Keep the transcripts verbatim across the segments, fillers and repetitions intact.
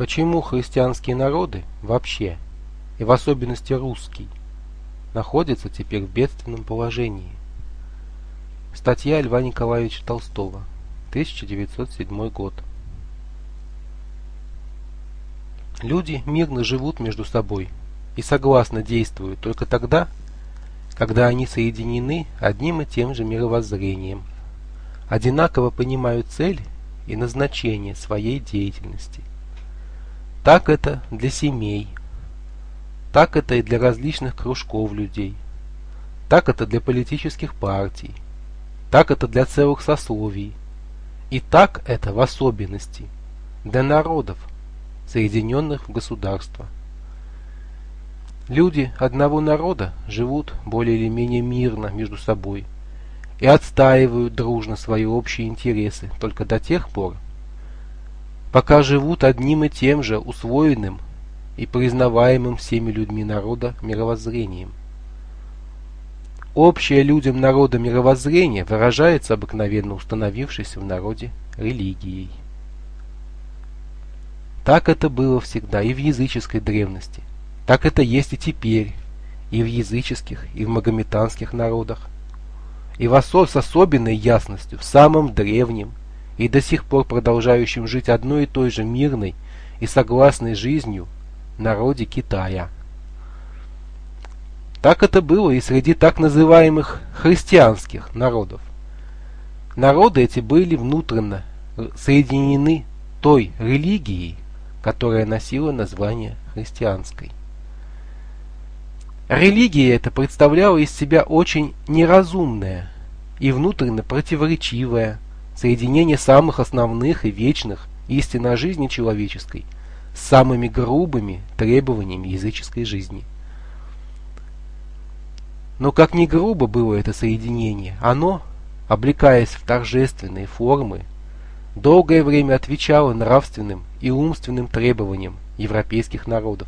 Почему христианские народы вообще, и в особенности русский, находятся теперь в бедственном положении? Статья Льва Николаевича Толстого, тысяча девятьсот седьмой год. Люди мирно живут между собой и согласно действуют только тогда, когда они соединены одним и тем же мировоззрением, одинаково понимают цель и назначение своей деятельности. Так это для семей, так это и для различных кружков людей, так это для политических партий, так это для целых сословий, и так это в особенности для народов, соединенных в государство. Люди одного народа живут более или менее мирно между собой и отстаивают дружно свои общие интересы только до тех пор, пока живут одним и тем же усвоенным и признаваемым всеми людьми народа мировоззрением. Общее людям народа мировоззрение выражается обыкновенно установившейся в народе религией. Так это было всегда и в языческой древности, так это есть и теперь, и в языческих, и в магометанских народах, и в осо с особенной ясностью в самом древнем и до сих пор продолжающем жить одной и той же мирной и согласной жизнью народе Китая. Так это было и среди так называемых христианских народов. Народы эти были внутренно соединены той религией, которая носила название христианской. Религия эта представляла из себя очень неразумное и внутренне противоречивое соединение самых основных и вечных истин о жизни человеческой с самыми грубыми требованиями языческой жизни. Но как ни грубо было это соединение, оно, облекаясь в торжественные формы, долгое время отвечало нравственным и умственным требованиям европейских народов.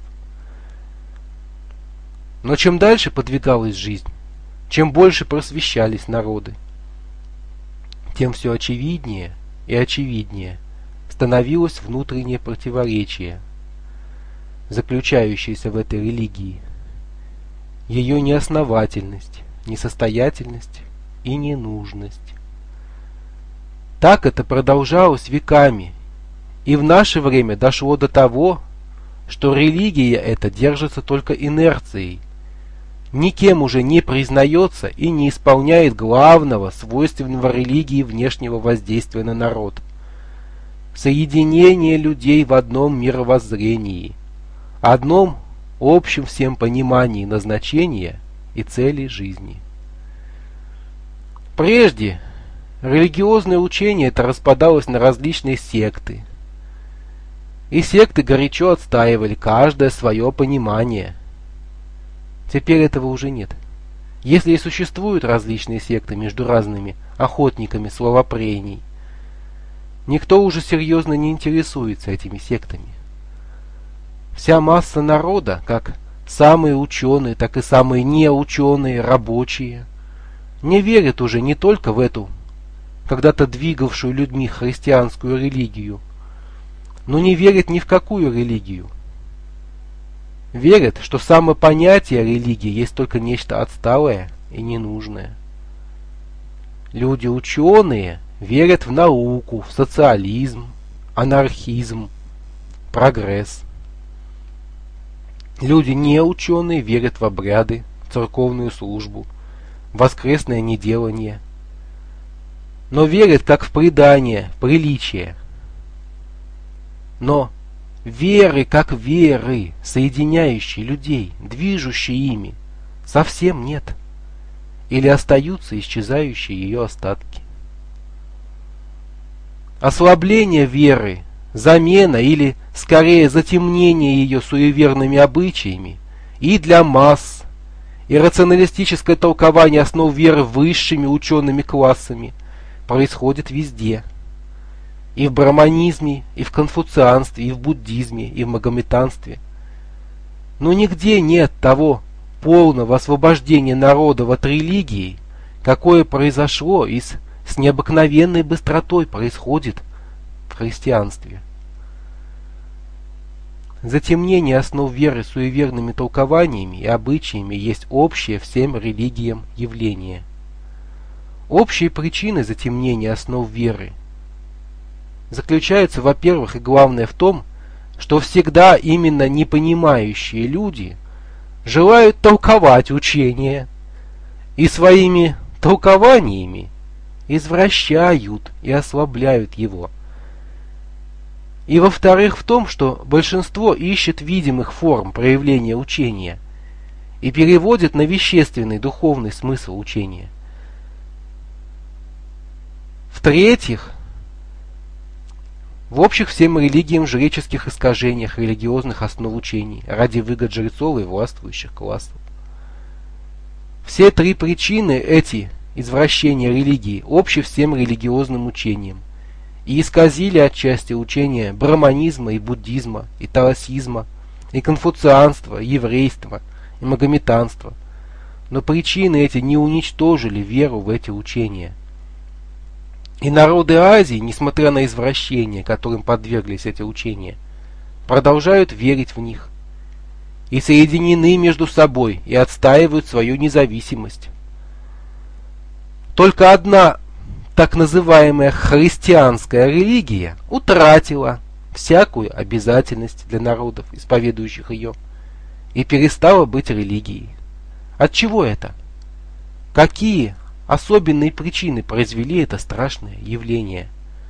Но чем дальше подвигалась жизнь, чем больше просвещались народы, тем все очевиднее и очевиднее становилось внутреннее противоречие, заключающееся в этой религии, ее неосновательность, несостоятельность и ненужность. Так это продолжалось веками, и в наше время дошло до того, что религия эта держится только инерцией, никем уже не признается и не исполняет главного, свойственного религии внешнего воздействия на народ – соединение людей в одном мировоззрении, одном общем всем понимании назначения и цели жизни. Прежде религиозное учение это распадалось на различные секты, и секты горячо отстаивали каждое свое понимание. Теперь этого уже нет. Если и существуют различные секты между разными охотниками словопрений, никто уже серьезно не интересуется этими сектами. Вся масса народа, как самые ученые, так и самые неученые, рабочие, не верят уже не только в эту, когда-то двигавшую людьми христианскую религию, но не верят ни в какую религию. Верят, что само понятие религии есть только нечто отсталое и ненужное. Люди ученые верят в науку, в социализм, анархизм, прогресс. Люди неученые верят в обряды, в церковную службу, в воскресное неделание, но верят как в предание, в приличие. Но веры как веры, соединяющие людей, движущие ими, совсем нет. Или остаются исчезающие ее остатки. Ослабление веры, замена или, скорее, затемнение ее суеверными обычаями и для масс, и рационалистическое толкование основ веры высшими учеными классами происходит везде. И в брахманизме, и в конфуцианстве, и в буддизме, и в магометанстве. Но нигде нет того полного освобождения народа от религии, какое произошло и с, с необыкновенной быстротой происходит в христианстве. затемнение основ веры суеверными толкованиями и обычаями есть общее всем религиям явление. Общие причины затемнения основ веры заключаются, во-первых, и главное в том, что всегда именно непонимающие люди желают толковать учение и своими толкованиями извращают и ослабляют его. И во-вторых, в том, что большинство ищет видимых форм проявления учения и переводит на вещественный духовный смысл учения. В-третьих, в общих всем религиям жреческих искажениях религиозных основ учений ради выгод жрецов и властвующих классов. Все три причины эти извращения религии общи всем религиозным учениям и исказили отчасти учения брахманизма и буддизма, и таосизма, и конфуцианства, и еврейства, и магометанства. Но причины эти не уничтожили веру в эти учения. И народы Азии, несмотря на извращения, которым подверглись эти учения, продолжают верить в них и соединены между собой и отстаивают свою независимость. Только одна так называемая христианская религия утратила всякую обязательность для народов, исповедующих ее, и перестала быть религией. От чего это? Какие особенные причины произвели это страшное явление?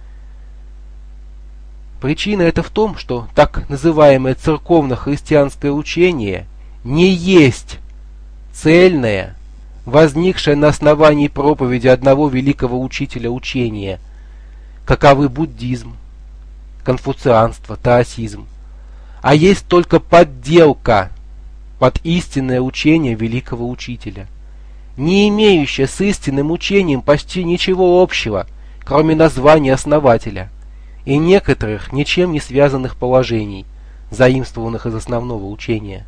Причина это в том, что так называемое церковно-христианское учение не есть цельное, возникшее на основании проповеди одного великого учителя учения, каковы буддизм, конфуцианство, таосизм, а есть только подделка под истинное учение великого учителя, не имеющее с истинным учением почти ничего общего, кроме названия основателя и некоторых ничем не связанных положений, заимствованных из основного учения.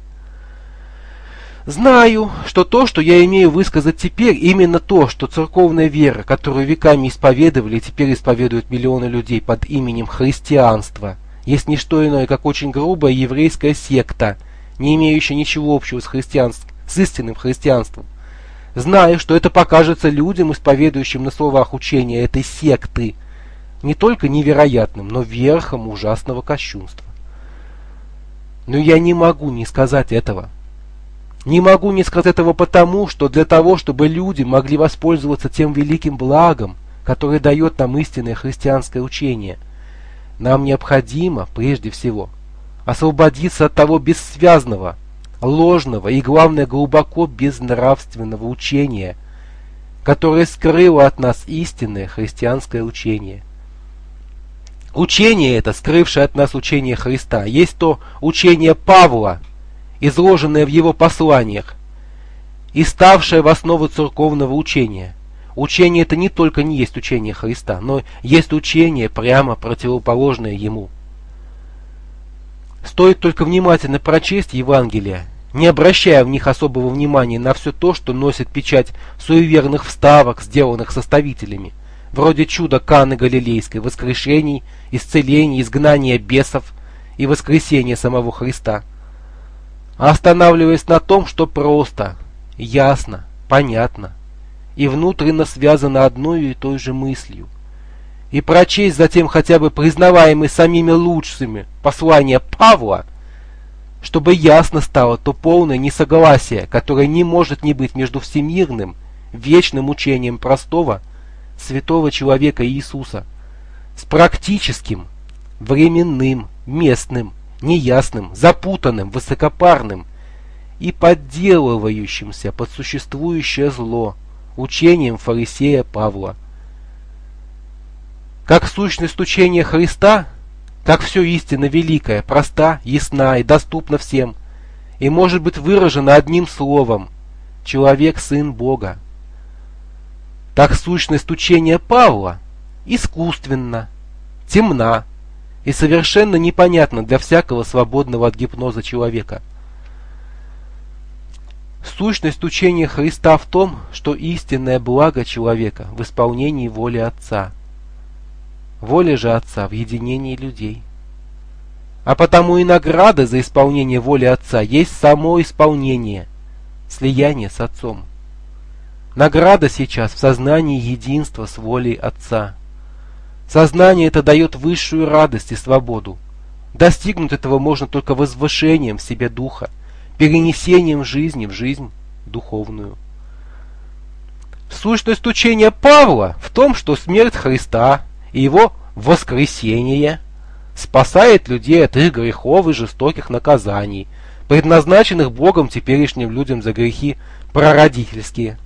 Знаю, что то, что я имею высказать теперь, именно то, что церковная вера, которую веками исповедовали и теперь исповедуют миллионы людей под именем христианства, есть не что иное, как очень грубая еврейская секта, не имеющая ничего общего с, христианств... с истинным христианством. Знаю, что это покажется людям, исповедующим на словах учения этой секты, не только невероятным, но верхом ужасного кощунства. Но я не могу не сказать этого. Не могу не сказать этого потому, что для того, чтобы люди могли воспользоваться тем великим благом, которое дает нам истинное христианское учение, нам необходимо, прежде всего, освободиться от того бессвязного, ложного и, главное, глубоко безнравственного учения, которое скрыло от нас истинное христианское учение. Учение это, скрывшее от нас учение Христа, есть то учение Павла, изложенное в его посланиях и ставшее в основу церковного учения. Учение это не только не есть учение Христа, но есть учение, прямо противоположное ему. Стоит только внимательно прочесть Евангелия, не обращая в них особого внимания на все то, что носит печать суеверных вставок, сделанных составителями, вроде чуда Каны Галилейской, воскрешений, исцелений, изгнания бесов и воскресения самого Христа, а останавливаясь на том, что просто, ясно, понятно и внутренно связано одной и той же мыслью, и прочесть затем хотя бы признаваемые самими лучшими послания Павла, чтобы ясно стало то полное несогласие, которое не может не быть между всемирным, вечным учением простого, святого человека Иисуса, с практическим, временным, местным, неясным, запутанным, высокопарным и подделывающимся под существующее зло учением фарисея Павла. Как сущность учения Христа, как все истинно великое, проста, ясна и доступна всем, и может быть выражена одним словом — человек сын Бога. Так сущность учения Павла искусственна, темна и совершенно непонятна для всякого свободного от гипноза человека. Сущность учения Христа в том, что истинное благо человека в исполнении воли Отца. Воля же Отца в единении людей. А потому и награда за исполнение воли Отца есть само исполнение, слияние с Отцом. Награда сейчас в сознании единства с волей Отца. Сознание это дает высшую радость и свободу. Достигнуть этого можно только возвышением в себе духа, перенесением жизни в жизнь духовную. Сущность учения Павла в том, что смерть Христа и его воскресение спасает людей от их грехов и жестоких наказаний, предназначенных Богом теперешним людям за грехи прародительские.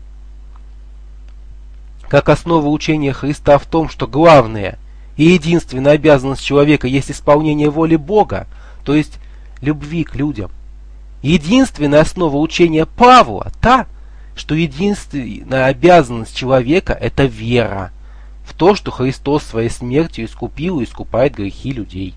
Как основа учения Христа в том, что главная и единственная обязанность человека есть исполнение воли Бога, то есть любви к людям. Единственная основа учения Павла та, что единственная обязанность человека – это вера в то, что Христос своей смертью искупил и искупает грехи людей.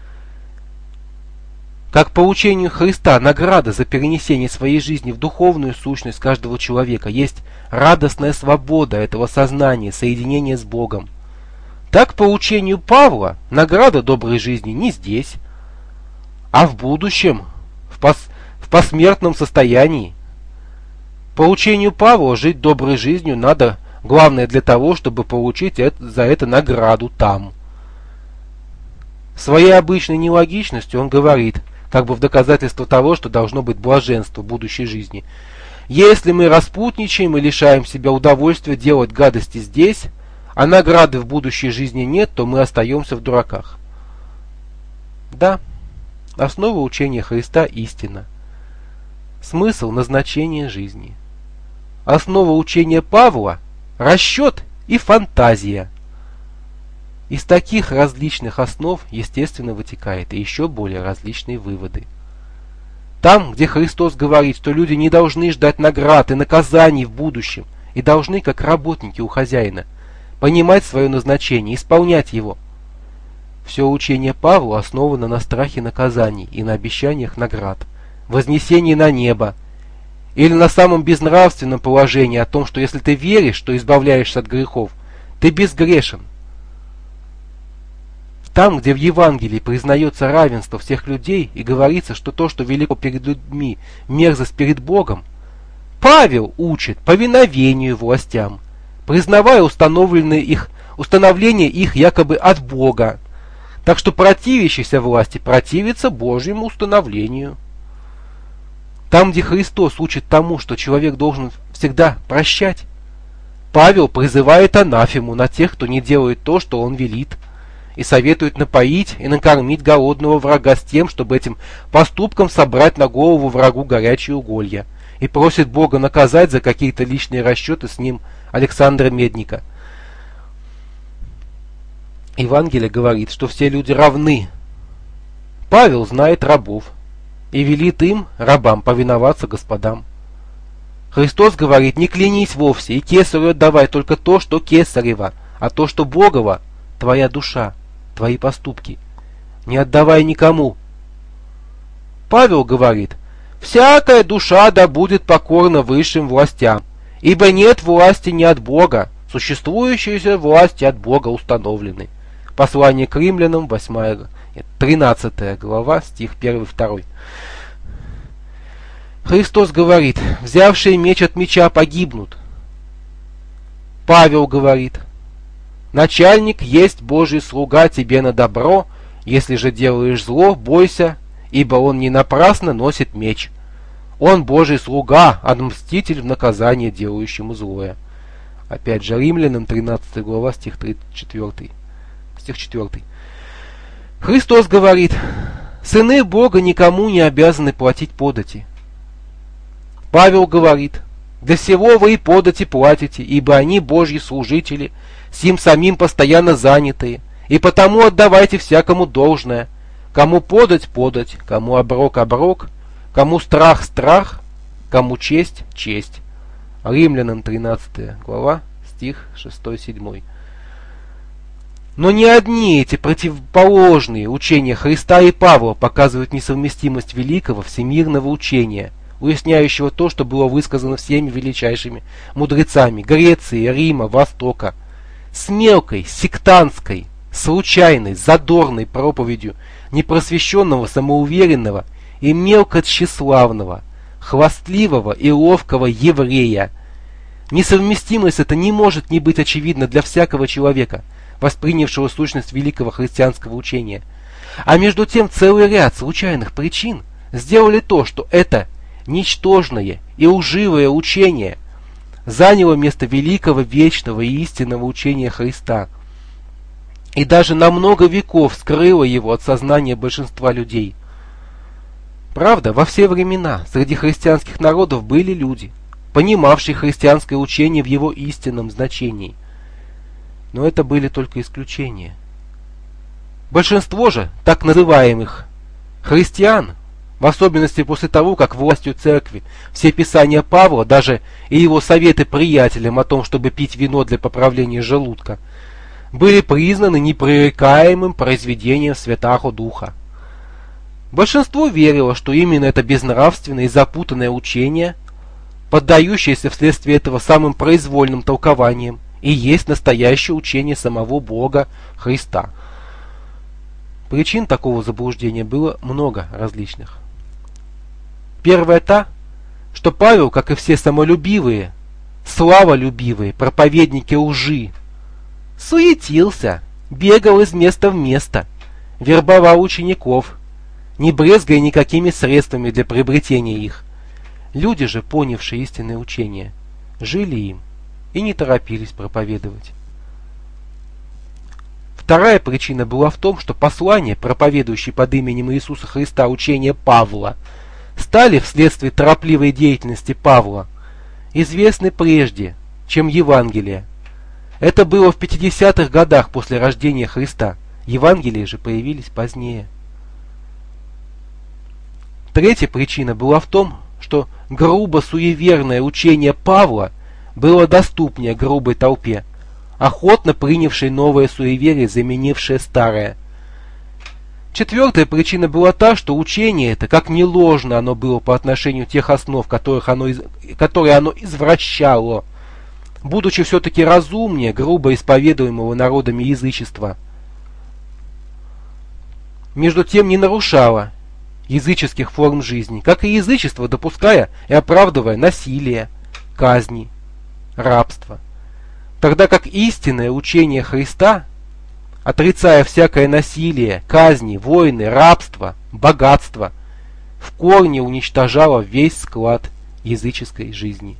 Как по учению Христа награда за перенесение своей жизни в духовную сущность каждого человека есть радостная свобода этого сознания, соединение с Богом. Так по учению Павла награда доброй жизни не здесь, а в будущем, в, пос, в посмертном состоянии. По учению Павла жить доброй жизнью надо, главное для того, чтобы получить это, за это награду там. Своей обычной нелогичностью он говорит, как бы в доказательство того, что должно быть блаженство в будущей жизни: если мы распутничаем и лишаем себя удовольствия делать гадости здесь, а награды в будущей жизни нет, то мы остаемся в дураках. Да, основа учения Христа истина. Смысл назначения жизни. Основа учения Павла – расчет и фантазия. Из таких различных основ, естественно, вытекает и еще более различные выводы. Там, где Христос говорит, что люди не должны ждать наград и наказаний в будущем, и должны, как работники у хозяина, понимать свое назначение, исполнять его. Все учение Павла основано на страхе наказаний и на обещаниях наград, вознесении на небо, или на самом безнравственном положении о том, что если ты веришь, что избавляешься от грехов, ты безгрешен. Там, где в Евангелии признается равенство всех людей и говорится, что то, что велико перед людьми, мерзость перед Богом, Павел учит повиновению властям, признавая установленные их, установление их якобы от Бога. Так что противящийся власти противится Божьему установлению. Там, где Христос учит тому, что человек должен всегда прощать, Павел призывает анафему на тех, кто не делает то, что он велит, и советует напоить и накормить голодного врага с тем, чтобы этим поступком собрать на голову врагу горячие уголья, и просит Бога наказать за какие-то личные расчеты с ним Александра Медника. Евангелие говорит, что все люди равны. Павел знает рабов и велит им, рабам, повиноваться господам. Христос говорит: не клянись вовсе, и кесарю отдавай только то, что кесарево, а то, что Богово, твоя душа, твои поступки, не отдавай никому. Павел говорит: всякая душа да будет покорна высшим властям, ибо нет власти не от Бога, существующие власти от Бога установлены. Послание к римлянам, восьмая, тринадцатая глава, стих первый-второй. Христос говорит: взявшие меч от меча погибнут. Павел говорит: начальник есть Божий слуга тебе на добро, если же делаешь зло, бойся, ибо он не напрасно носит меч. Он Божий слуга, а мститель в наказание делающему злое. Опять же, римлянам, тринадцатая глава, стих четвёртый. Стих четвёртый. Христос говорит: сыны Бога никому не обязаны платить подати. Павел говорит: для сего вы и подати платите, ибо они Божьи служители, сим самим постоянно занятые, и потому отдавайте всякому должное, кому подать подать, кому оброк оброк, кому страх страх, кому честь честь. Римлянам тринадцатая глава, стих шестой-седьмой. Но не одни эти противоположные учения Христа и Павла показывают несовместимость великого всемирного учения, уясняющего то, что было высказано всеми величайшими мудрецами Греции, Рима, Востока, с мелкой, сектантской, случайной, задорной проповедью непросвещенного, самоуверенного и мелко тщеславного, хвастливого и ловкого еврея. Несовместимость эта не может не быть очевидна для всякого человека, воспринявшего сущность великого христианского учения. А между тем целый ряд случайных причин сделали то, что это ничтожное и лживое учение заняло место великого, вечного и истинного учения Христа, и даже на много веков скрыло его от сознания большинства людей. Правда, во все времена среди христианских народов были люди, понимавшие христианское учение в его истинном значении. Но это были только исключения. Большинство же так называемых христиан, в особенности после того, как властью церкви все писания Павла, даже и его советы приятелям о том, чтобы пить вино для поправления желудка, были признаны непререкаемым произведением Святаго Духа. Большинство верило, что именно это безнравственное и запутанное учение, поддающееся вследствие этого самым произвольным толкованиям, и есть настоящее учение самого Бога Христа. Причин такого заблуждения было много различных. Первая та, что Павел, как и все самолюбивые, славолюбивые проповедники лжи, суетился, бегал из места в место, вербовал учеников, не брезгая никакими средствами для приобретения их. Люди же, понявшие истинное учение, жили им и не торопились проповедовать. Вторая причина была в том, что послания, проповедующие под именем Иисуса Христа учение Павла, стали вследствие торопливой деятельности Павла известны прежде, чем Евангелие. Это было в пятидесятых годах после рождения Христа. Евангелия же появились позднее. Третья причина была в том, что грубо суеверное учение Павла было доступнее грубой толпе, охотно принявшей новое суеверие, заменившее старое. Четвертая причина была та, что учение это, как ни ложно оно было по отношению тех основ, которых оно, которые оно извращало, будучи все-таки разумнее грубо исповедуемого народами язычества, между тем не нарушало языческих форм жизни, как и язычество, допуская и оправдывая насилие, казни, рабство. Тогда как истинное учение Христа, отрицая всякое насилие, казни, войны, рабство, богатство, в корне уничтожало весь склад языческой жизни.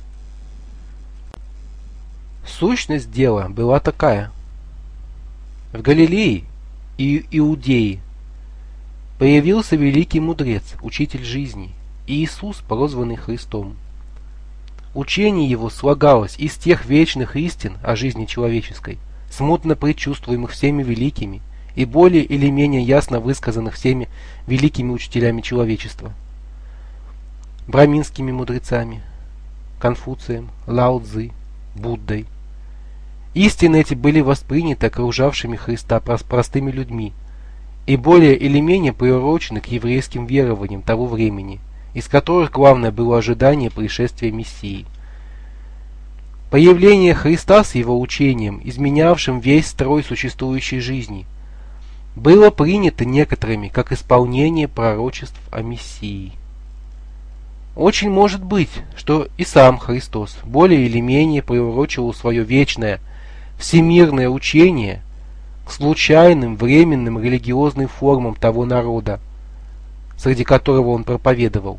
Сущность дела была такая. В Галилее и Иудее появился великий мудрец, учитель жизни, Иисус, прозванный Христом. Учение его слагалось из тех вечных истин о жизни человеческой, смутно предчувствуемых всеми великими и более или менее ясно высказанных всеми великими учителями человечества. Браминскими мудрецами, Конфуцием, Лао Цзы, Буддой. Истины эти были восприняты окружавшими Христа простыми людьми и более или менее приурочены к еврейским верованиям того времени, из которых главное было ожидание пришествия Мессии. Появление Христа с его учением, изменявшим весь строй существующей жизни, было принято некоторыми как исполнение пророчеств о Мессии. Очень может быть, что и сам Христос более или менее приурочивал свое вечное, всемирное учение к случайным, временным религиозным формам того народа, среди которого он проповедовал.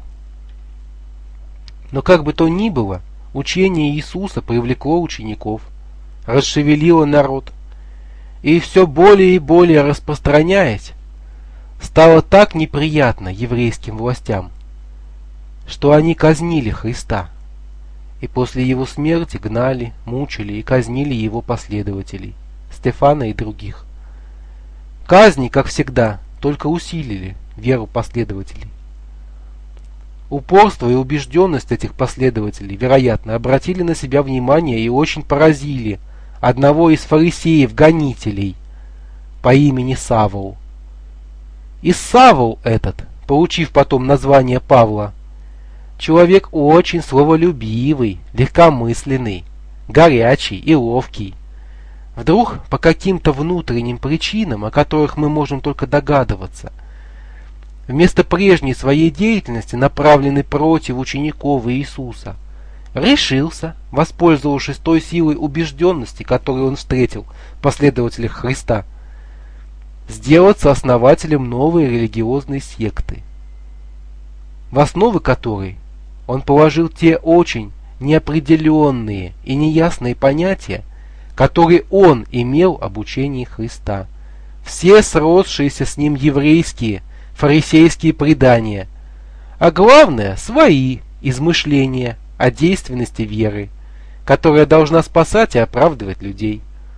Но как бы то ни было, учение Иисуса привлекло учеников, расшевелило народ, и все более и более распространяясь, стало так неприятно еврейским властям, что они казнили Христа, и после его смерти гнали, мучили и казнили его последователей, Стефана и других. Казни, как всегда, только усилили веру последователей. Упорство и убежденность этих последователей, вероятно, обратили на себя внимание и очень поразили одного из фарисеев-гонителей по имени Савл. И Савл этот, получив потом название Павла, человек очень словолюбивый, легкомысленный, горячий и ловкий, Вдруг по каким-то внутренним причинам, о которых мы можем только догадываться, вместо прежней своей деятельности, направленной против учеников Иисуса, решился, воспользовавшись той силой убежденности, которую он встретил в последователях Христа, сделаться основателем новой религиозной секты, в основу которой он положил те очень неопределенные и неясные понятия, которые он имел об учении Христа, все сросшиеся с ним еврейские, фарисейские предания, а главное, свои измышления о действенности веры, которая должна спасать и оправдывать людей.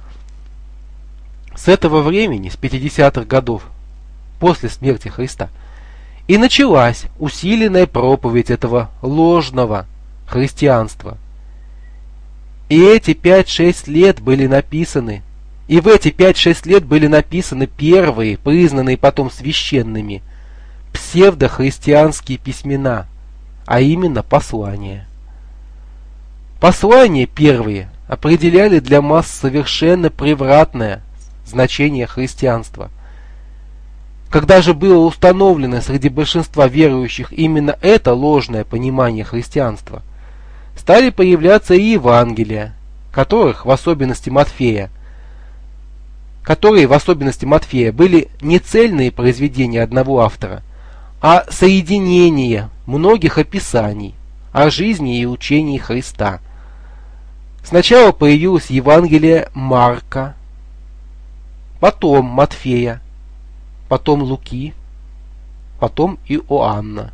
С этого времени, с пятидесятых годов после смерти Христа, и началась усиленная проповедь этого ложного христианства. И эти пять-шесть лет были написаны, и в эти пять-шесть лет были написаны первые, признанные потом священными, псевдохристианские письмена, а именно послания. Послания первые определяли для масс совершенно превратное значение христианства. Когда же было установлено среди большинства верующих именно это ложное понимание христианства, стали появляться и Евангелия, которых в особенности Матфея, которые в особенности Матфея были не цельные произведения одного автора, а соединение многих описаний о жизни и учении Христа. Сначала появилось Евангелие Марка, потом Матфея, потом Луки, потом Иоанна.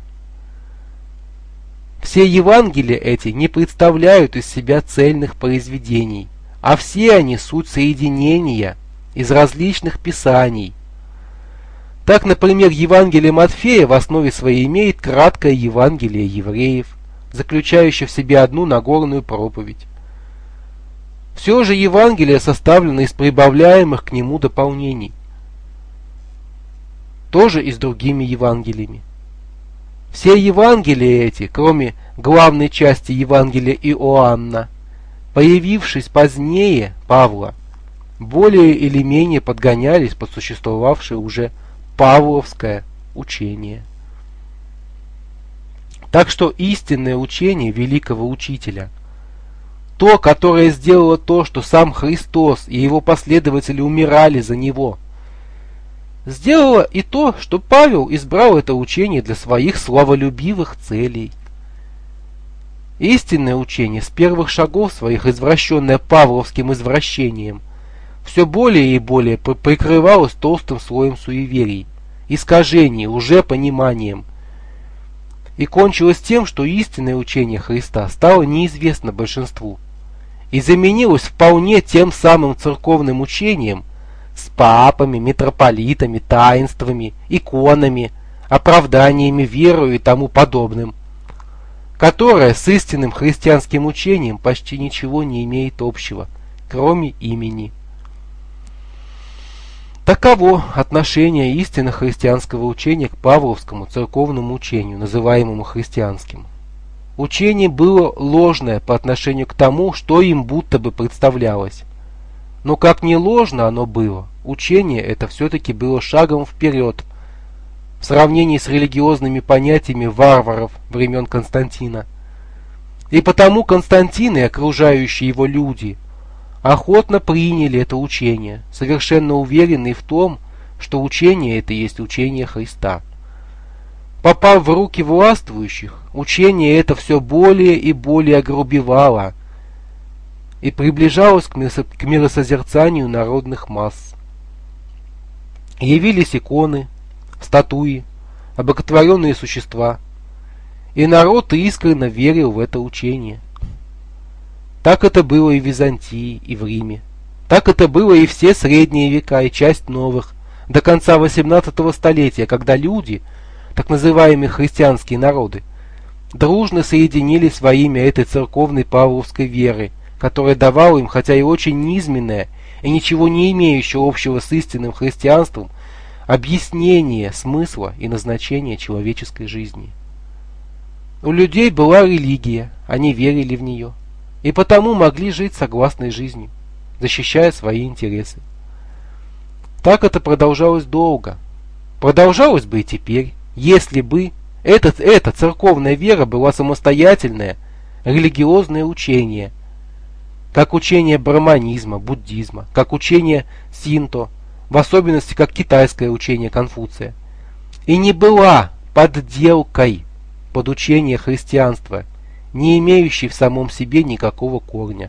Все Евангелия эти не представляют из себя цельных произведений, а все они суть соединения из различных писаний. Так, например, Евангелие Матфея в основе своей имеет краткое Евангелие евреев, заключающее в себе одну Нагорную проповедь. Все же Евангелие составлено из прибавляемых к нему дополнений, тоже и с другими Евангелиями. Все Евангелия эти, кроме главной части Евангелия Иоанна, появившись позднее Павла, более или менее подгонялись под существовавшее уже павловское учение. Так что истинное учение великого учителя, то, которое сделало то, что сам Христос и его последователи умирали за него, сделало и то, что Павел избрал это учение для своих славолюбивых целей. Истинное учение с первых шагов своих, извращенное павловским извращением, все более и более прикрывалось толстым слоем суеверий, искажений, лжепониманием, и кончилось тем, что истинное учение Христа стало неизвестно большинству и заменилось вполне тем самым церковным учением с папами, митрополитами, таинствами, иконами, оправданиями верою и тому подобным, которое с истинным христианским учением почти ничего не имеет общего, кроме имени. Таково отношение истинно христианского учения к павловскому церковному учению, называемому христианским. Учение было ложное по отношению к тому, что им будто бы представлялось. Но как не ложно оно было, учение это все-таки было шагом вперед в сравнении с религиозными понятиями варваров времен Константина. И потому Константин и окружающие его люди охотно приняли это учение, совершенно уверенные в том, что учение это есть учение Христа. Попав в руки властвующих, учение это все более и более огрубевало и приближалось к миросозерцанию народных масс. Явились иконы, статуи, обоготворенные существа, и народ искренне верил в это учение. Так это было и в Византии, и в Риме. Так это было и все средние века, и часть новых, до конца восемнадцатого столетия, когда люди, так называемые христианские народы, дружно соединились во имя этой церковной павловской веры, которая давала им, хотя и очень низменное, и ничего не имеющее общего с истинным христианством, объяснение смысла и назначения человеческой жизни. У людей была религия, они верили в нее, и потому могли жить согласной жизнью. защищая свои интересы. Так это продолжалось долго. Продолжалось бы и теперь, если бы этот, эта церковная вера была самостоятельное религиозное учение, как учение браманизма, буддизма, как учение синто, в особенности как китайское учение Конфуция, и не была подделкой под учение христианства, не имеющей в самом себе никакого корня.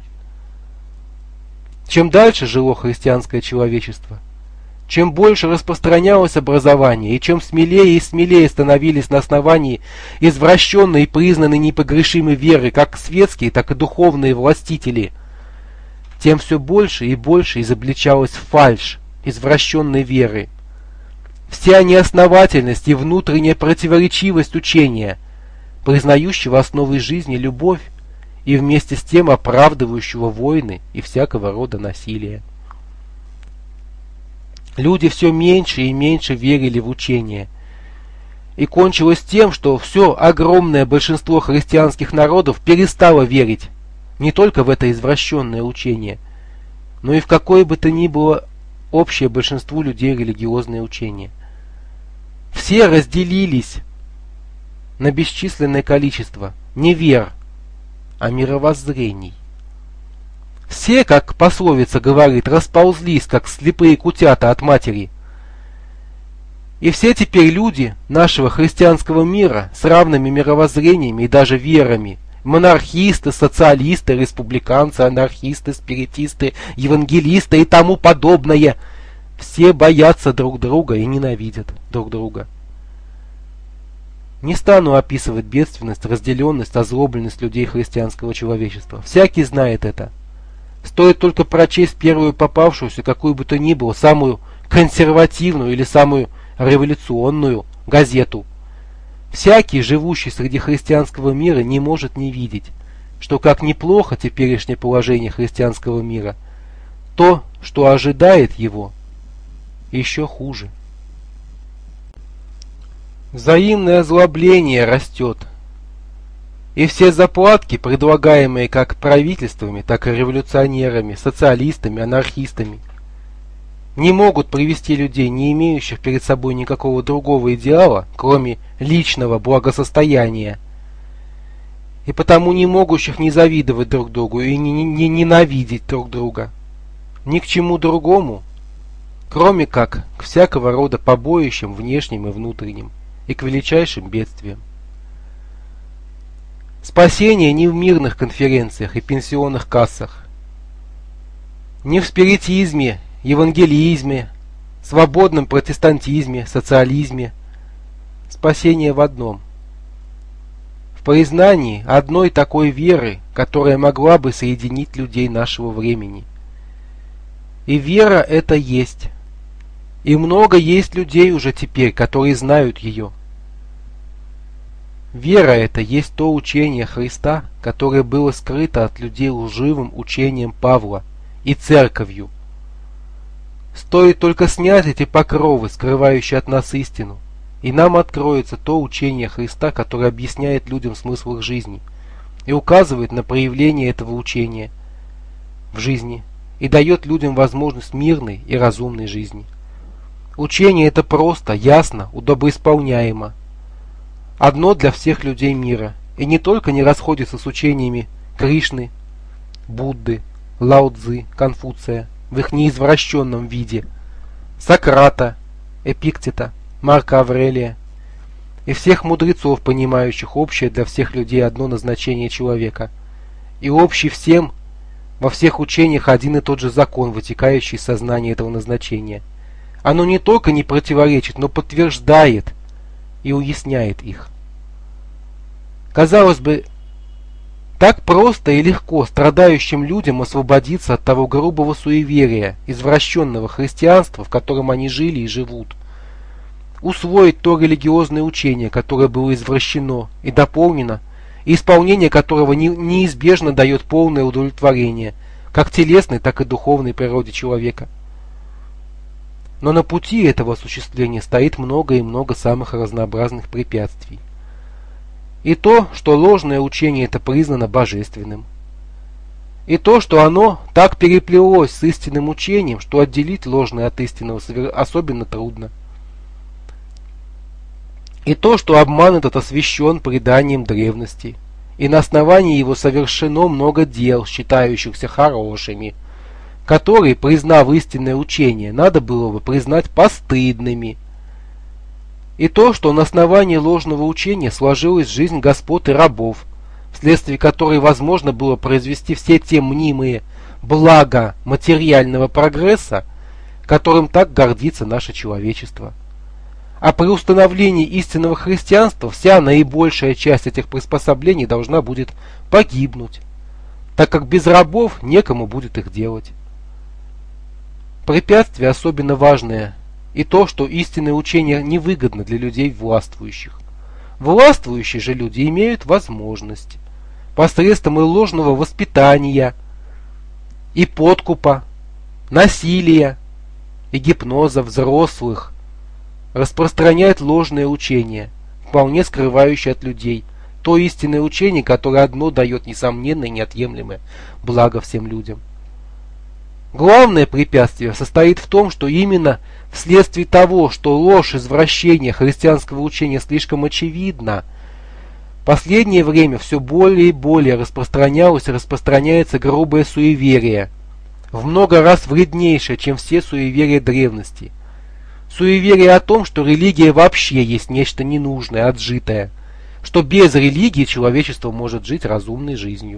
Чем дальше жило христианское человечество, чем больше распространялось образование, и чем смелее и смелее становились на основании извращенной и признанной непогрешимой веры как светские, так и духовные властители, тем все больше и больше изобличалась фальшь извращенной веры. Вся неосновательность и внутренняя противоречивость учения, признающего основой жизни любовь и вместе с тем оправдывающего войны и всякого рода насилие. Люди все меньше и меньше верили в учение, и кончилось тем, что все огромное большинство христианских народов перестало верить не только в это извращенное учение, но и в какое бы то ни было общее большинству людей религиозное учение. Все разделились на бесчисленное количество не вер, а мировоззрений. Все, как пословица говорит, расползлись, как слепые кутята от матери. И все теперь люди нашего христианского мира с равными мировоззрениями и даже верами. Монархисты, социалисты, республиканцы, анархисты, спиритисты, евангелисты и тому подобное. Все боятся друг друга и ненавидят друг друга. Не стану описывать бедственность, разделенность, озлобленность людей христианского человечества. Всякий знает это. Стоит только прочесть первую попавшуюся, какую бы то ни было, самую консервативную или самую революционную газету. Всякий, живущий среди христианского мира, не может не видеть, что как неплохо теперешнее положение христианского мира, то, что ожидает его, еще хуже. Взаимное озлобление растет. И все заплатки, предлагаемые как правительствами, так и революционерами, социалистами, анархистами, не могут привести людей, не имеющих перед собой никакого другого идеала, кроме личного благосостояния, и потому не могущих не завидовать друг другу и не, не ненавидеть друг друга, ни к чему другому, кроме как к всякого рода побоищам внешним и внутренним, и к величайшим бедствиям. Спасение не в мирных конференциях и пенсионных кассах, не в спиритизме, евангелизме, свободном протестантизме, социализме. Спасение в одном: в признании одной такой веры, которая могла бы соединить людей нашего времени. И вера эта есть. И много есть людей уже теперь, которые знают ее. Вера эта есть то учение Христа, которое было скрыто от людей лживым учением Павла и церковью. Стоит только снять эти покровы, скрывающие от нас истину, и нам откроется то учение Христа, которое объясняет людям смысл их жизни и указывает на проявление этого учения в жизни и дает людям возможность мирной и разумной жизни. Учение это просто, ясно, удобоисполняемо. Одно для всех людей мира, и не только не расходится с учениями Кришны, Будды, Лао Цзы, Конфуция в их неизвращенном виде, Сократа, Эпиктета, Марка Аврелия и всех мудрецов, понимающих общее для всех людей одно назначение человека, и общий всем во всех учениях один и тот же закон, вытекающий из сознания этого назначения. Оно не только не противоречит, но подтверждает и уясняет их. Казалось бы, так просто и легко страдающим людям освободиться от того грубого суеверия, извращенного христианства, в котором они жили и живут, усвоить то религиозное учение, которое было извращено и дополнено, и исполнение которого неизбежно дает полное удовлетворение, как телесной, так и духовной природе человека. Но на пути этого осуществления стоит много и много самых разнообразных препятствий. И то, что ложное учение это признано божественным. И то, что оно так переплелось с истинным учением, что отделить ложное от истинного особенно трудно. И то, что обман этот освящен преданием древности, и на основании его совершено много дел, считающихся хорошими, которые, признав истинное учение, надо было бы признать постыдными. И то, что на основании ложного учения сложилась жизнь господ и рабов, вследствие которой возможно было произвести все те мнимые блага материального прогресса, которым так гордится наше человечество. А при установлении истинного христианства вся наибольшая часть этих приспособлений должна будет погибнуть, так как без рабов некому будет их делать. Препятствие особенно важное и то, что истинное учение невыгодно для людей властвующих. Властвующие же люди имеют возможность посредством и ложного воспитания, и подкупа, насилия, и гипноза взрослых распространять ложное учение, вполне скрывающее от людей то истинное учение, которое одно дает несомненное и неотъемлемое благо всем людям. Главное препятствие состоит в том, что именно вследствие того, что ложь извращения христианского учения слишком очевидна, в последнее время все более и более распространялось и распространяется грубое суеверие, в много раз вреднейшее, чем все суеверия древности. Суеверие о том, что религия вообще есть нечто ненужное, отжитое, что без религии человечество может жить разумной жизнью.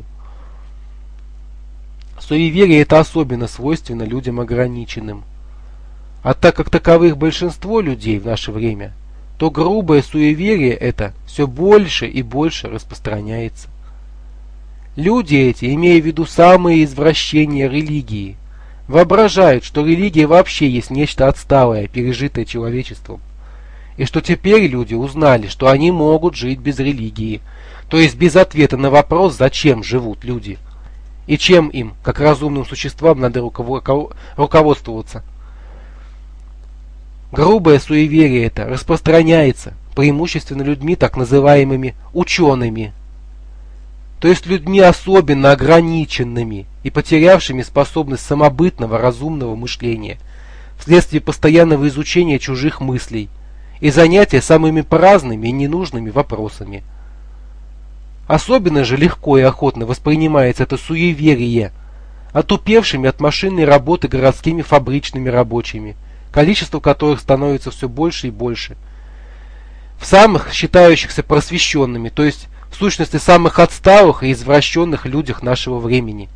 Суеверие это особенно свойственно людям ограниченным. А так как таковых большинство людей в наше время, то грубое суеверие это все больше и больше распространяется. Люди эти, имея в виду самые извращения религии, воображают, что религия вообще есть нечто отсталое, пережитое человечеством, и что теперь люди узнали, что они могут жить без религии, то есть без ответа на вопрос, зачем живут люди, и чем им, как разумным существам, надо руководствоваться. Грубое суеверие это распространяется преимущественно людьми, так называемыми учеными, то есть людьми особенно ограниченными и потерявшими способность самобытного разумного мышления вследствие постоянного изучения чужих мыслей и занятия самыми праздными и ненужными вопросами. Особенно же легко и охотно воспринимается это суеверие отупевшими от машинной работы городскими фабричными рабочими, количество которых становится все больше и больше, в самых считающихся просвещенными, то есть в сущности самых отсталых и извращенных людях нашего времени.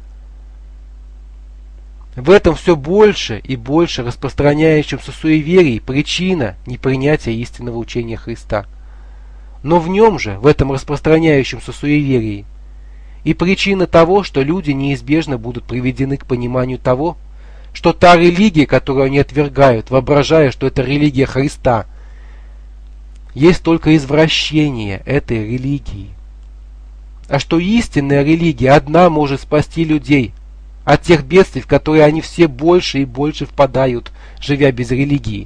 В этом все больше и больше распространяющемся суеверии причина непринятия истинного учения Христа. Но в нем же, в этом распространяющемся суеверии, и причина того, что люди неизбежно будут приведены к пониманию того, что та религия, которую они отвергают, воображая, что это религия Христа, есть только извращение этой религии. А что истинная религия одна может спасти людей от тех бедствий, в которые они все больше и больше впадают, живя без религии.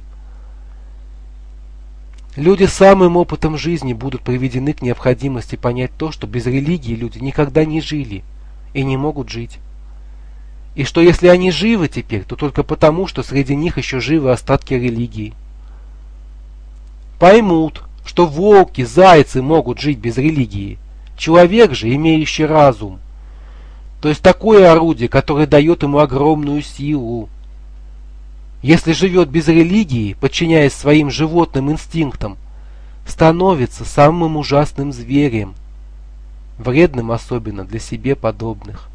Люди с самым опытом жизни будут приведены к необходимости понять то, что без религии люди никогда не жили и не могут жить. И что если они живы теперь, то только потому, что среди них еще живы остатки религии. Поймут, что волки, зайцы могут жить без религии, человек же, имеющий разум, то есть такое орудие, которое дает ему огромную силу, если живет без религии, подчиняясь своим животным инстинктам, становится самым ужасным зверем, вредным особенно для себе подобных.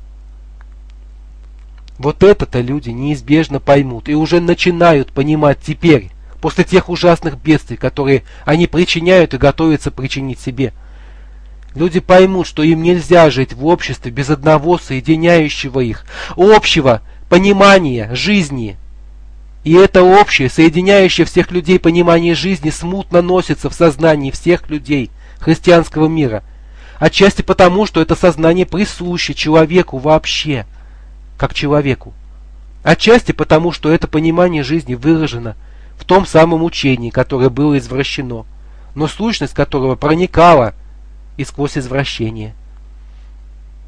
Вот это-то люди неизбежно поймут и уже начинают понимать теперь, после тех ужасных бедствий, которые они причиняют и готовятся причинить себе. Люди поймут, что им нельзя жить в обществе без одного соединяющего их, общего понимания жизни. И это общее, соединяющее всех людей понимание жизни смутно носится в сознании всех людей христианского мира. Отчасти потому, что это сознание присуще человеку вообще, как человеку. Отчасти потому, что это понимание жизни выражено в том самом учении, которое было извращено, но сущность которого проникала и сквозь извращение.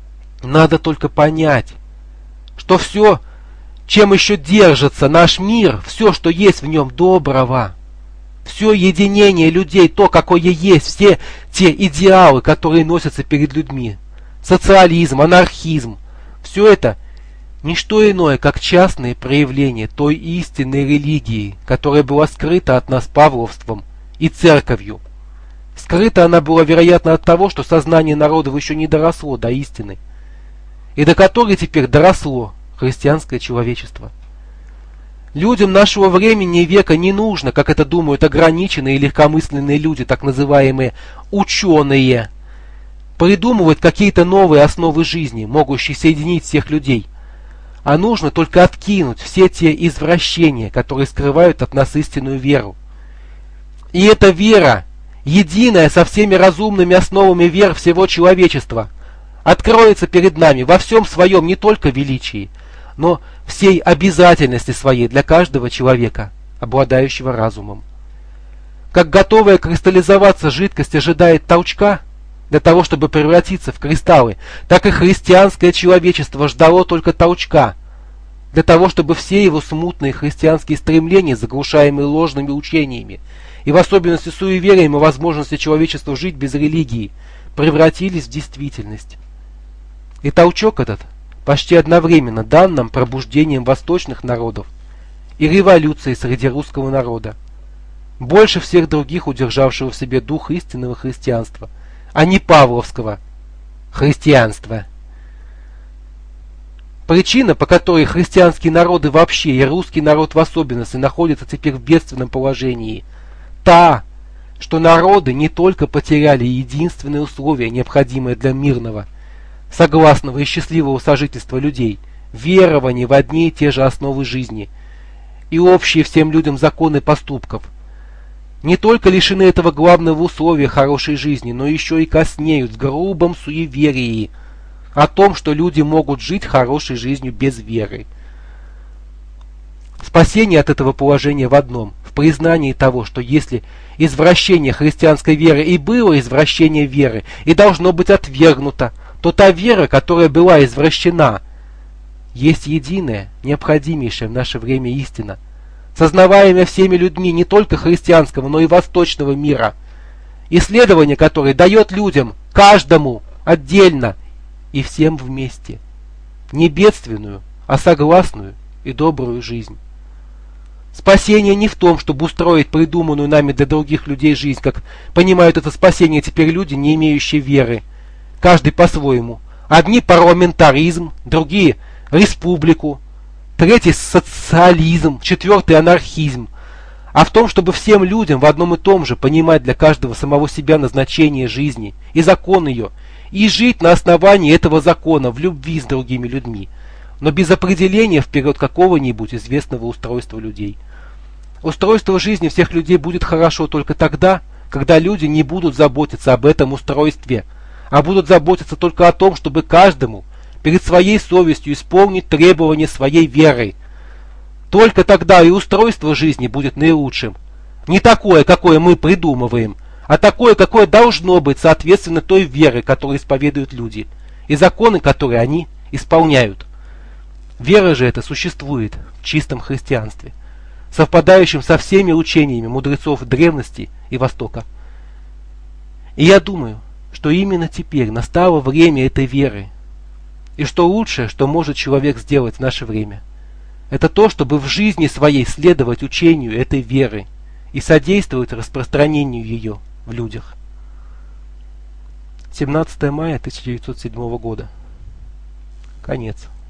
Надо только понять, что все, чем еще держится наш мир, все, что есть в нем доброго, все единение людей, то, какое есть, все те идеалы, которые носятся перед людьми, социализм, анархизм, все это не что иное, как частные проявления той истинной религии, которая была скрыта от нас павловством и церковью. Скрыта она была, вероятно, от того, что сознание народов еще не доросло до истины, и до которой теперь доросло христианское человечество. Людям нашего времени и века не нужно, как это думают ограниченные и легкомысленные люди, так называемые ученые, придумывать какие-то новые основы жизни, могущие соединить всех людей. А нужно только откинуть все те извращения, которые скрывают от нас истинную веру. И эта вера, единая со всеми разумными основами вер всего человечества, откроется перед нами во всем своем не только величии, но всей обязательности своей для каждого человека, обладающего разумом. Как готовая кристаллизоваться жидкость ожидает толчка для того, чтобы превратиться в кристаллы, так и христианское человечество ждало только толчка для того, чтобы все его смутные христианские стремления, заглушаемые ложными учениями, и в особенности суеверием о возможности человечества жить без религии, превратились в действительность. И толчок этот почти одновременно дан нам пробуждением восточных народов и революцией среди русского народа, больше всех других удержавшего в себе дух истинного христианства, а не павловского христианства. Причина, по которой христианские народы вообще и русский народ в особенности находятся теперь в бедственном положении, та, что народы не только потеряли единственное условие, необходимое для мирного, согласного и счастливого сожительства людей, верование в одни и те же основы жизни и общие всем людям законы поступков, не только лишены этого главного условия хорошей жизни, но еще и коснеют в грубом суеверии о том, что люди могут жить хорошей жизнью без веры. Спасение от этого положения в одном, в признании того, что если извращение христианской веры и было извращение веры и должно быть отвергнуто, то та вера, которая была извращена, есть единая, необходимейшая в наше время истина, сознаваемая всеми людьми не только христианского, но и восточного мира, исследование которой дает людям, каждому отдельно и всем вместе, не бедственную, а согласную и добрую жизнь. Спасение не в том, чтобы устроить придуманную нами для других людей жизнь, как понимают это спасение теперь люди, не имеющие веры, каждый по-своему. Одни парламентаризм, другие республику, третий социализм, четвертый анархизм. А в том, чтобы всем людям в одном и том же понимать для каждого самого себя назначение жизни и закон ее, и жить на основании этого закона в любви с другими людьми, но без определения вперед какого-нибудь известного устройства людей. Устройство жизни всех людей будет хорошо только тогда, когда люди не будут заботиться об этом устройстве, а будут заботиться только о том, чтобы каждому перед своей совестью исполнить требования своей веры. Только тогда и устройство жизни будет наилучшим. Не такое, какое мы придумываем, а такое, какое должно быть соответственно той веры, которую исповедуют люди, и законы, которые они исполняют. Вера же эта существует в чистом христианстве, совпадающем со всеми учениями мудрецов древности и Востока. И я думаю, что именно теперь настало время этой веры, и что лучшее, что может человек сделать в наше время, это то, чтобы в жизни своей следовать учению этой веры и содействовать распространению ее в людях. семнадцатое мая тысяча девятьсот седьмого года. Конец.